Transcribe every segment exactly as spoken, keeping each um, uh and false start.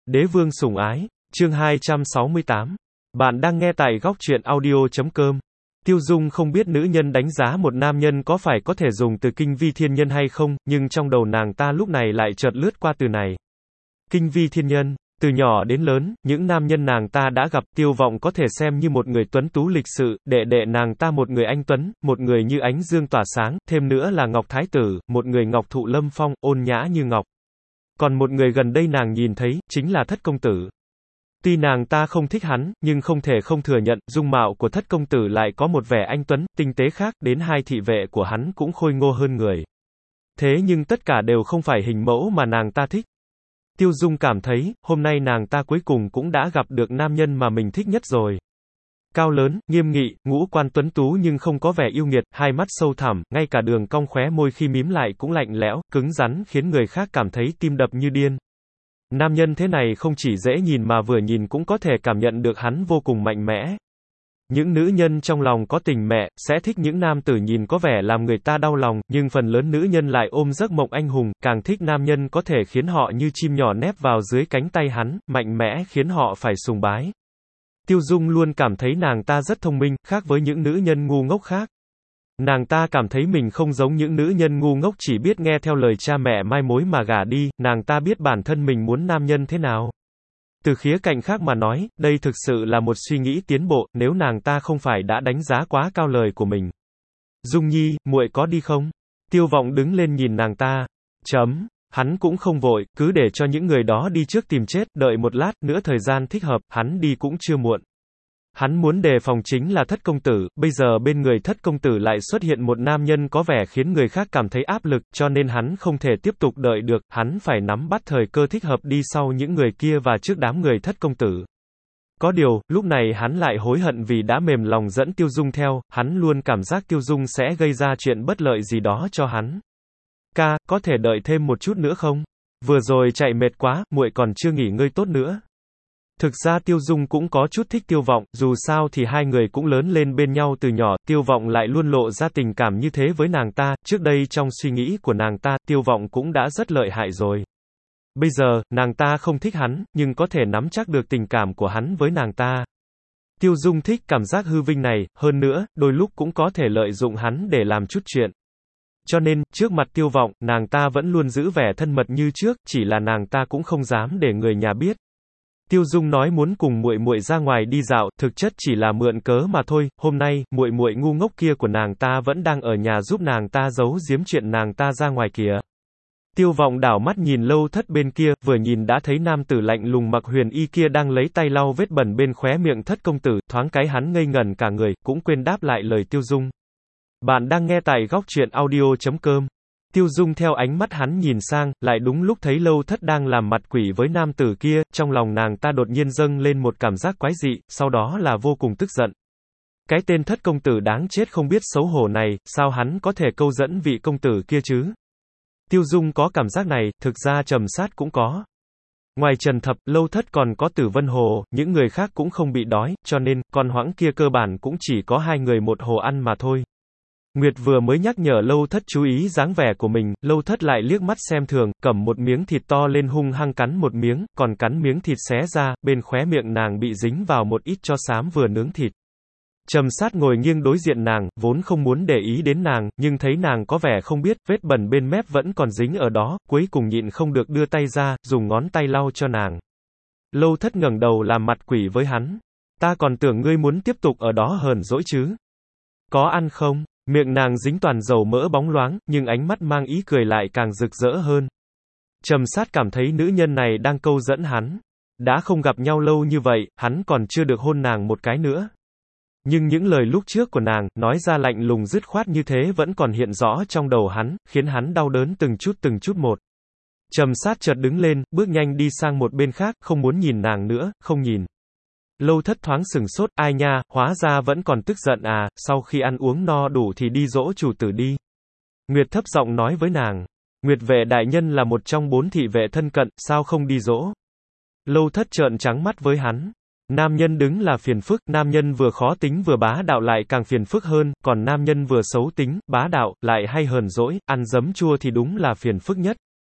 Đế vương sủng ái, chương hai trăm sáu mươi tám. Bạn đang nghe tại góc truyện audio chấm com. Tiêu Dung không biết nữ nhân đánh giá một nam nhân có phải có thể dùng từ kinh vi thiên nhân hay không, nhưng trong đầu nàng ta lúc này lại chợt lướt qua từ này. Kinh vi thiên nhân. Từ nhỏ đến lớn, những nam nhân nàng ta đã gặp, Tiêu Vọng có thể xem như một người tuấn tú lịch sự, đệ đệ nàng ta một người anh tuấn, một người như ánh dương tỏa sáng, thêm nữa là Ngọc Thái Tử, một người ngọc thụ lâm phong, ôn nhã như ngọc. Còn một người gần đây nàng nhìn thấy, chính là Thất công tử. Tuy nàng ta không thích hắn, nhưng không thể không thừa nhận, dung mạo của Thất công tử lại có một vẻ anh tuấn, tinh tế khác, đến hai thị vệ của hắn cũng khôi ngô hơn người. Thế nhưng tất cả đều không phải hình mẫu mà nàng ta thích. Tiêu Dung cảm thấy, hôm nay nàng ta cuối cùng cũng đã gặp được nam nhân mà mình thích nhất rồi. Cao lớn, nghiêm nghị, ngũ quan tuấn tú nhưng không có vẻ yêu nghiệt, hai mắt sâu thẳm, ngay cả đường cong khóe môi khi mím lại cũng lạnh lẽo, cứng rắn, khiến người khác cảm thấy tim đập như điên. Nam nhân thế này không chỉ dễ nhìn mà vừa nhìn cũng có thể cảm nhận được hắn vô cùng mạnh mẽ. Những nữ nhân trong lòng có tình mẹ, sẽ thích những nam tử nhìn có vẻ làm người ta đau lòng, nhưng phần lớn nữ nhân lại ôm giấc mộng anh hùng, càng thích nam nhân có thể khiến họ như chim nhỏ nép vào dưới cánh tay hắn, mạnh mẽ khiến họ phải sùng bái. Tiêu Dung luôn cảm thấy nàng ta rất thông minh, khác với những nữ nhân ngu ngốc khác. Nàng ta cảm thấy mình không giống những nữ nhân ngu ngốc chỉ biết nghe theo lời cha mẹ mai mối mà gả đi, nàng ta biết bản thân mình muốn nam nhân thế nào. Từ khía cạnh khác mà nói, đây thực sự là một suy nghĩ tiến bộ, nếu nàng ta không phải đã đánh giá quá cao lời của mình. Dung Nhi, muội có đi không? Tiêu Vọng đứng lên nhìn nàng ta. Chấm. Hắn cũng không vội, cứ để cho những người đó đi trước tìm chết, đợi một lát nữa thời gian thích hợp, hắn đi cũng chưa muộn. Hắn muốn đề phòng chính là Thất công tử, bây giờ bên người Thất công tử lại xuất hiện một nam nhân có vẻ khiến người khác cảm thấy áp lực, cho nên hắn không thể tiếp tục đợi được, hắn phải nắm bắt thời cơ thích hợp đi sau những người kia và trước đám người Thất công tử. Có điều, lúc này hắn lại hối hận vì đã mềm lòng dẫn Tiêu Dung theo, hắn luôn cảm giác Tiêu Dung sẽ gây ra chuyện bất lợi gì đó cho hắn. Ca, có thể đợi thêm một chút nữa không? Vừa rồi chạy mệt quá, muội còn chưa nghỉ ngơi tốt nữa. Thực ra Tiêu Dung cũng có chút thích Tiêu Vọng, dù sao thì hai người cũng lớn lên bên nhau từ nhỏ, Tiêu Vọng lại luôn lộ ra tình cảm như thế với nàng ta, trước đây trong suy nghĩ của nàng ta, Tiêu Vọng cũng đã rất lợi hại rồi. Bây giờ, nàng ta không thích hắn, nhưng có thể nắm chắc được tình cảm của hắn với nàng ta. Tiêu Dung thích cảm giác hư vinh này, hơn nữa, đôi lúc cũng có thể lợi dụng hắn để làm chút chuyện. Cho nên, trước mặt Tiêu Vọng, nàng ta vẫn luôn giữ vẻ thân mật như trước, chỉ là nàng ta cũng không dám để người nhà biết. Tiêu Dung nói muốn cùng muội muội ra ngoài đi dạo, thực chất chỉ là mượn cớ mà thôi, hôm nay, muội muội ngu ngốc kia của nàng ta vẫn đang ở nhà giúp nàng ta giấu giếm chuyện nàng ta ra ngoài kìa. Tiêu Vọng đảo mắt nhìn Lâu Thất bên kia, vừa nhìn đã thấy nam tử lạnh lùng mặc huyền y kia đang lấy tay lau vết bẩn bên khóe miệng Thất công tử, thoáng cái hắn ngây ngẩn cả người, cũng quên đáp lại lời Tiêu Dung. Bạn đang nghe tại góc truyện audio chấm com. Tiêu Dung theo ánh mắt hắn nhìn sang, lại đúng lúc thấy Lâu Thất đang làm mặt quỷ với nam tử kia, trong lòng nàng ta đột nhiên dâng lên một cảm giác quái dị, sau đó là vô cùng tức giận. Cái tên Thất công tử đáng chết không biết xấu hổ này, sao hắn có thể câu dẫn vị công tử kia chứ? Tiêu Dung có cảm giác này, thực ra Trầm Sát cũng có. Ngoài Trần Thập, Lâu Thất còn có Tử Vân Hồ, những người khác cũng không bị đói, cho nên, con hoãng kia cơ bản cũng chỉ có hai người một hồ ăn mà thôi. Nguyệt vừa mới nhắc nhở Lâu Thất chú ý dáng vẻ của mình, Lâu Thất lại liếc mắt xem thường, cầm một miếng thịt to lên hung hăng cắn một miếng, còn cắn miếng thịt xé ra, bên khóe miệng nàng bị dính vào một ít tro xám vừa nướng thịt. Trầm Sát ngồi nghiêng đối diện nàng, vốn không muốn để ý đến nàng, nhưng thấy nàng có vẻ không biết, vết bẩn bên mép vẫn còn dính ở đó, cuối cùng nhịn không được đưa tay ra, dùng ngón tay lau cho nàng. Lâu Thất ngẩng đầu làm mặt quỷ với hắn. Ta còn tưởng ngươi muốn tiếp tục ở đó hờn dỗi chứ. Có ăn không? Miệng nàng dính toàn dầu mỡ bóng loáng, nhưng ánh mắt mang ý cười lại càng rực rỡ hơn. Trầm Sát cảm thấy nữ nhân này đang câu dẫn hắn. Đã không gặp nhau lâu như vậy, hắn còn chưa được hôn nàng một cái nữa. Nhưng những lời lúc trước của nàng, nói ra lạnh lùng dứt khoát như thế vẫn còn hiện rõ trong đầu hắn, khiến hắn đau đớn từng chút từng chút một. Trầm Sát chợt đứng lên, bước nhanh đi sang một bên khác, không muốn nhìn nàng nữa, không nhìn. Lâu Thất thoáng sừng sốt, ai nha, hóa ra vẫn còn tức giận à, sau khi ăn uống no đủ thì đi dỗ chủ tử đi. Nguyệt thấp giọng nói với nàng. Nguyệt vệ đại nhân là một trong bốn thị vệ thân cận, sao không đi dỗ? Lâu Thất trợn trắng mắt với hắn. Nam nhân đứng là phiền phức, nam nhân vừa khó tính vừa bá đạo lại càng phiền phức hơn, còn nam nhân vừa xấu tính, bá đạo, lại hay hờn dỗi, ăn giấm chua thì đúng là phiền phức nhất.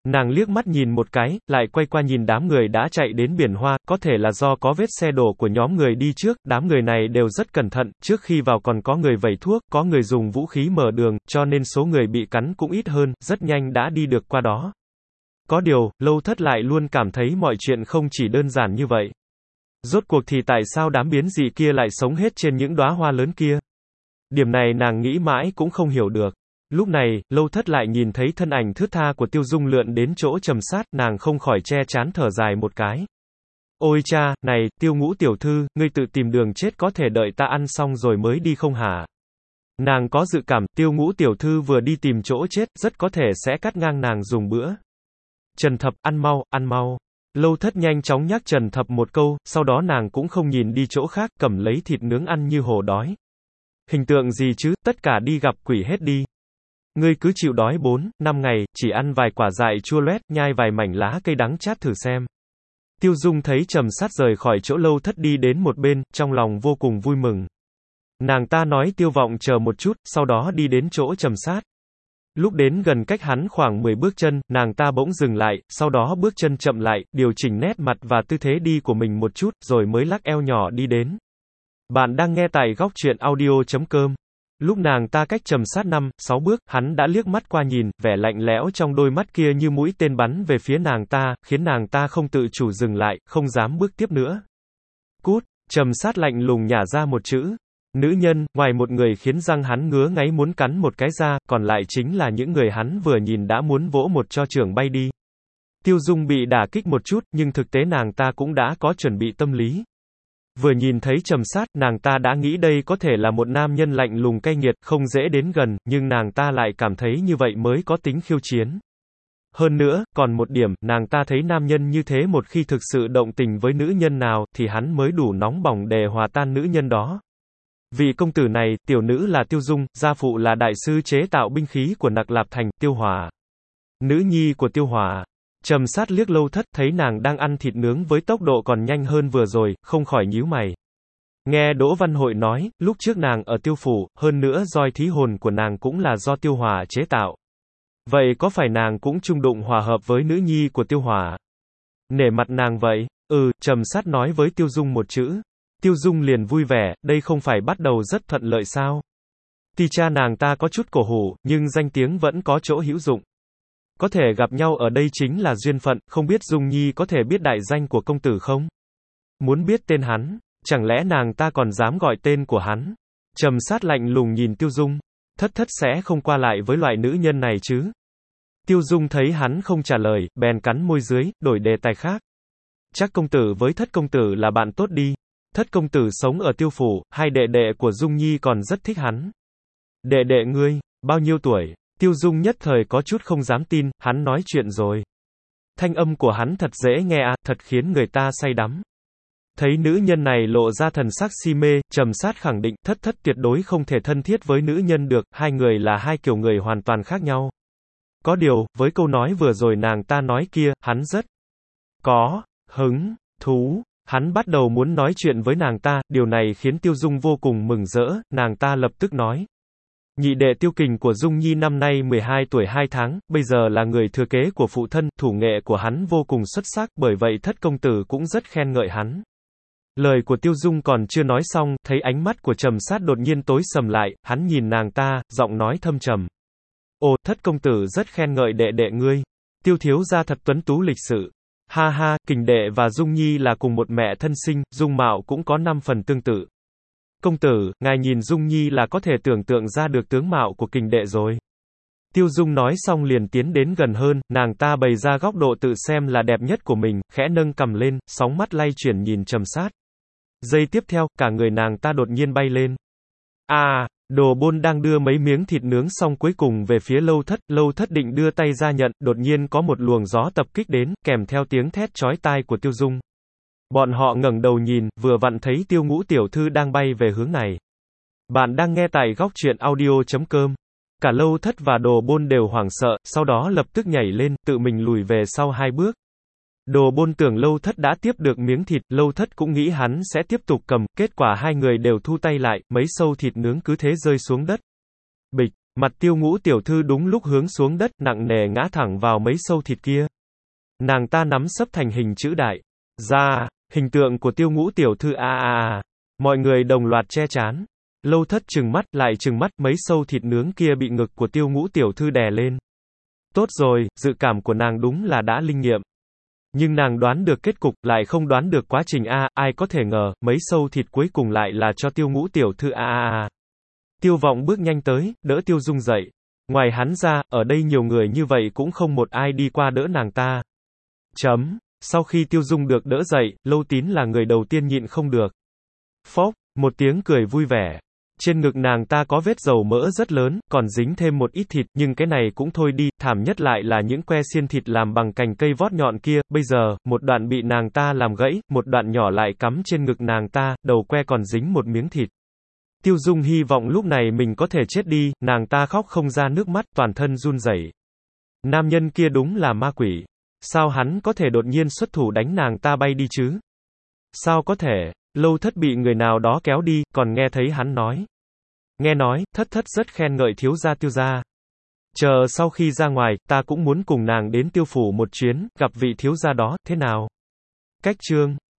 Nàng liếc mắt nhìn một cái, lại quay qua nhìn đám người đã chạy đến biển hoa, có thể là do có vết xe đổ của nhóm người đi trước, đám người này đều rất cẩn thận, trước khi vào còn có người vẩy thuốc, có người dùng vũ khí mở đường, cho nên số người bị cắn cũng ít hơn, rất nhanh đã đi được qua đó. Có điều, Lâu Thất lại luôn cảm thấy mọi chuyện không chỉ đơn giản như vậy. Rốt cuộc thì tại sao đám biến dị kia lại sống hết trên những đóa hoa lớn kia? Điểm này nàng nghĩ mãi cũng không hiểu được. Lúc này, Lâu Thất lại nhìn thấy thân ảnh thướt tha của Tiêu Dung lượn đến chỗ Trầm Sát, nàng không khỏi che trán thở dài một cái. Ôi cha, này, Tiêu Ngũ tiểu thư, ngươi tự tìm đường chết có thể đợi ta ăn xong rồi mới đi không hả? Nàng có dự cảm, Tiêu Ngũ tiểu thư vừa đi tìm chỗ chết, rất có thể sẽ cắt ngang nàng dùng bữa. Trần Thập, ăn mau, ăn mau. Lâu Thất nhanh chóng nhắc Trần Thập một câu, sau đó nàng cũng không nhìn đi chỗ khác, cầm lấy thịt nướng ăn như hổ đói. Hình tượng gì chứ, tất cả đi gặp quỷ hết đi. Ngươi cứ chịu đói bốn, năm ngày, chỉ ăn vài quả dại chua loét, nhai vài mảnh lá cây đắng chát thử xem. Tiêu Dung thấy Trầm Sát rời khỏi chỗ Lâu Thất đi đến một bên, trong lòng vô cùng vui mừng. Nàng ta nói Tiêu Vọng chờ một chút, sau đó đi đến chỗ Trầm Sát. Lúc đến gần cách hắn khoảng mười bước chân, nàng ta bỗng dừng lại, sau đó bước chân chậm lại, điều chỉnh nét mặt và tư thế đi của mình một chút, rồi mới lắc eo nhỏ đi đến. Bạn đang nghe tại góc truyện audio chấm com. Lúc nàng ta cách Trầm Sát năm, sáu bước, hắn đã liếc mắt qua nhìn, vẻ lạnh lẽo trong đôi mắt kia như mũi tên bắn về phía nàng ta, khiến nàng ta không tự chủ dừng lại, không dám bước tiếp nữa. Cút, Trầm Sát lạnh lùng nhả ra một chữ. Nữ nhân, ngoài một người khiến răng hắn ngứa ngáy muốn cắn một cái ra, còn lại chính là những người hắn vừa nhìn đã muốn vỗ một cho trưởng bay đi. Tiêu Dung bị đả kích một chút, nhưng thực tế nàng ta cũng đã có chuẩn bị tâm lý. Vừa nhìn thấy Trầm Sát, nàng ta đã nghĩ đây có thể là một nam nhân lạnh lùng cay nghiệt, không dễ đến gần, nhưng nàng ta lại cảm thấy như vậy mới có tính khiêu chiến. Hơn nữa, còn một điểm, nàng ta thấy nam nhân như thế một khi thực sự động tình với nữ nhân nào, thì hắn mới đủ nóng bỏng để hòa tan nữ nhân đó. Vị công tử này, tiểu nữ là Tiêu Dung, gia phụ là đại sư chế tạo binh khí của Nặc Lạp Thành, Tiêu Hỏa. Nữ nhi của Tiêu Hỏa. Trầm Sát liếc Lâu Thất, thấy nàng đang ăn thịt nướng với tốc độ còn nhanh hơn vừa rồi, không khỏi nhíu mày. Nghe Đỗ Văn Hội nói, lúc trước nàng ở Tiêu Phủ, hơn nữa roi thí hồn của nàng cũng là do Tiêu Hỏa chế tạo. Vậy có phải nàng cũng chung đụng hòa hợp với nữ nhi của Tiêu Hỏa? Nể mặt nàng vậy? Ừ, Trầm Sát nói với Tiêu Dung một chữ. Tiêu Dung liền vui vẻ, đây không phải bắt đầu rất thuận lợi sao? Tuy cha nàng ta có chút cổ hủ, nhưng danh tiếng vẫn có chỗ hữu dụng. Có thể gặp nhau ở đây chính là duyên phận, không biết Dung Nhi có thể biết đại danh của công tử không? Muốn biết tên hắn, chẳng lẽ nàng ta còn dám gọi tên của hắn? Trầm Sát lạnh lùng nhìn Tiêu Dung, Thất Thất sẽ không qua lại với loại nữ nhân này chứ? Tiêu Dung thấy hắn không trả lời, bèn cắn môi dưới, đổi đề tài khác. Chắc công tử với Thất công tử là bạn tốt đi. Thất công tử sống ở Tiêu Phủ, hai đệ đệ của Dung Nhi còn rất thích hắn. Đệ đệ ngươi, bao nhiêu tuổi? Tiêu Dung nhất thời có chút không dám tin, hắn nói chuyện rồi. Thanh âm của hắn thật dễ nghe à, thật khiến người ta say đắm. Thấy nữ nhân này lộ ra thần sắc si mê, Trầm Sát khẳng định, Thất Thất tuyệt đối không thể thân thiết với nữ nhân được, hai người là hai kiểu người hoàn toàn khác nhau. Có điều, với câu nói vừa rồi nàng ta nói kia, hắn rất có hứng thú. Hắn bắt đầu muốn nói chuyện với nàng ta, điều này khiến Tiêu Dung vô cùng mừng rỡ, nàng ta lập tức nói. Nhị đệ Tiêu Kình của Dung Nhi năm nay mười hai tuổi hai tháng, bây giờ là người thừa kế của phụ thân, thủ nghệ của hắn vô cùng xuất sắc, bởi vậy Thất công tử cũng rất khen ngợi hắn. Lời của Tiêu Dung còn chưa nói xong, thấy ánh mắt của Trầm Sát đột nhiên tối sầm lại, hắn nhìn nàng ta, giọng nói thâm trầm. Ồ, Thất công tử rất khen ngợi đệ đệ ngươi. Tiêu thiếu gia thật tuấn tú lịch sự. Ha ha, Kình đệ và Dung Nhi là cùng một mẹ thân sinh, dung mạo cũng có năm phần tương tự. Công tử, ngài nhìn Dung Nhi là có thể tưởng tượng ra được tướng mạo của Kình đệ rồi. Tiêu Dung nói xong liền tiến đến gần hơn, nàng ta bày ra góc độ tự xem là đẹp nhất của mình, khẽ nâng cằm lên, sóng mắt lay chuyển nhìn Trầm Sát. Giây tiếp theo, cả người nàng ta đột nhiên bay lên. À, Đồ Bôn đang đưa mấy miếng thịt nướng xong cuối cùng về phía Lâu Thất, Lâu Thất định đưa tay ra nhận, đột nhiên có một luồng gió tập kích đến, kèm theo tiếng thét chói tai của Tiêu Dung. Bọn họ ngẩng đầu nhìn, vừa vặn thấy Tiêu Ngũ tiểu thư đang bay về hướng này. Bạn đang nghe tại góc truyện audio chấm com. Cả Lâu Thất và Đồ Bôn đều hoảng sợ, sau đó lập tức nhảy lên, tự mình lùi về sau hai bước. Đồ Bôn tưởng Lâu Thất đã tiếp được miếng thịt, Lâu Thất cũng nghĩ hắn sẽ tiếp tục cầm, kết quả hai người đều thu tay lại, mấy sâu thịt nướng cứ thế rơi xuống đất. Bịch, Mặt Tiêu Ngũ tiểu thư đúng lúc hướng xuống đất, nặng nề ngã thẳng vào mấy sâu thịt kia. Nàng ta nắm sấp thành hình chữ đại. Ra, hình tượng của Tiêu Ngũ tiểu thư a a a. Mọi người đồng loạt che chán. Lâu Thất trừng mắt, lại trừng mắt, mấy sâu thịt nướng kia bị ngực của Tiêu Ngũ tiểu thư đè lên. Tốt rồi, dự cảm của nàng đúng là đã linh nghiệm. Nhưng nàng đoán được kết cục, lại không đoán được quá trình a, ai có thể ngờ, mấy sâu thịt cuối cùng lại là cho Tiêu Ngũ tiểu thư a a a. Tiêu Vọng bước nhanh tới, đỡ Tiêu Dung dậy. Ngoài hắn ra, ở đây nhiều người như vậy cũng không một ai đi qua đỡ nàng ta. Chấm. Sau khi Tiêu Dung được đỡ dậy, Lâu Tín là người đầu tiên nhịn không được. Phốc, một tiếng cười vui vẻ. Trên ngực nàng ta có vết dầu mỡ rất lớn, còn dính thêm một ít thịt, nhưng cái này cũng thôi đi, thảm nhất lại là những que xiên thịt làm bằng cành cây vót nhọn kia, bây giờ, một đoạn bị nàng ta làm gãy, một đoạn nhỏ lại cắm trên ngực nàng ta, đầu que còn dính một miếng thịt. Tiêu Dung hy vọng lúc này mình có thể chết đi, nàng ta khóc không ra nước mắt, toàn thân run rẩy. Nam nhân kia đúng là ma quỷ. Sao hắn có thể đột nhiên xuất thủ đánh nàng ta bay đi chứ? Sao có thể? Lâu Thất bị người nào đó kéo đi, còn nghe thấy hắn nói. Nghe nói, Thất Thất rất khen ngợi thiếu gia Tiêu gia. Chờ sau khi ra ngoài, ta cũng muốn cùng nàng đến Tiêu phủ một chuyến, gặp vị thiếu gia đó, thế nào? Cách chương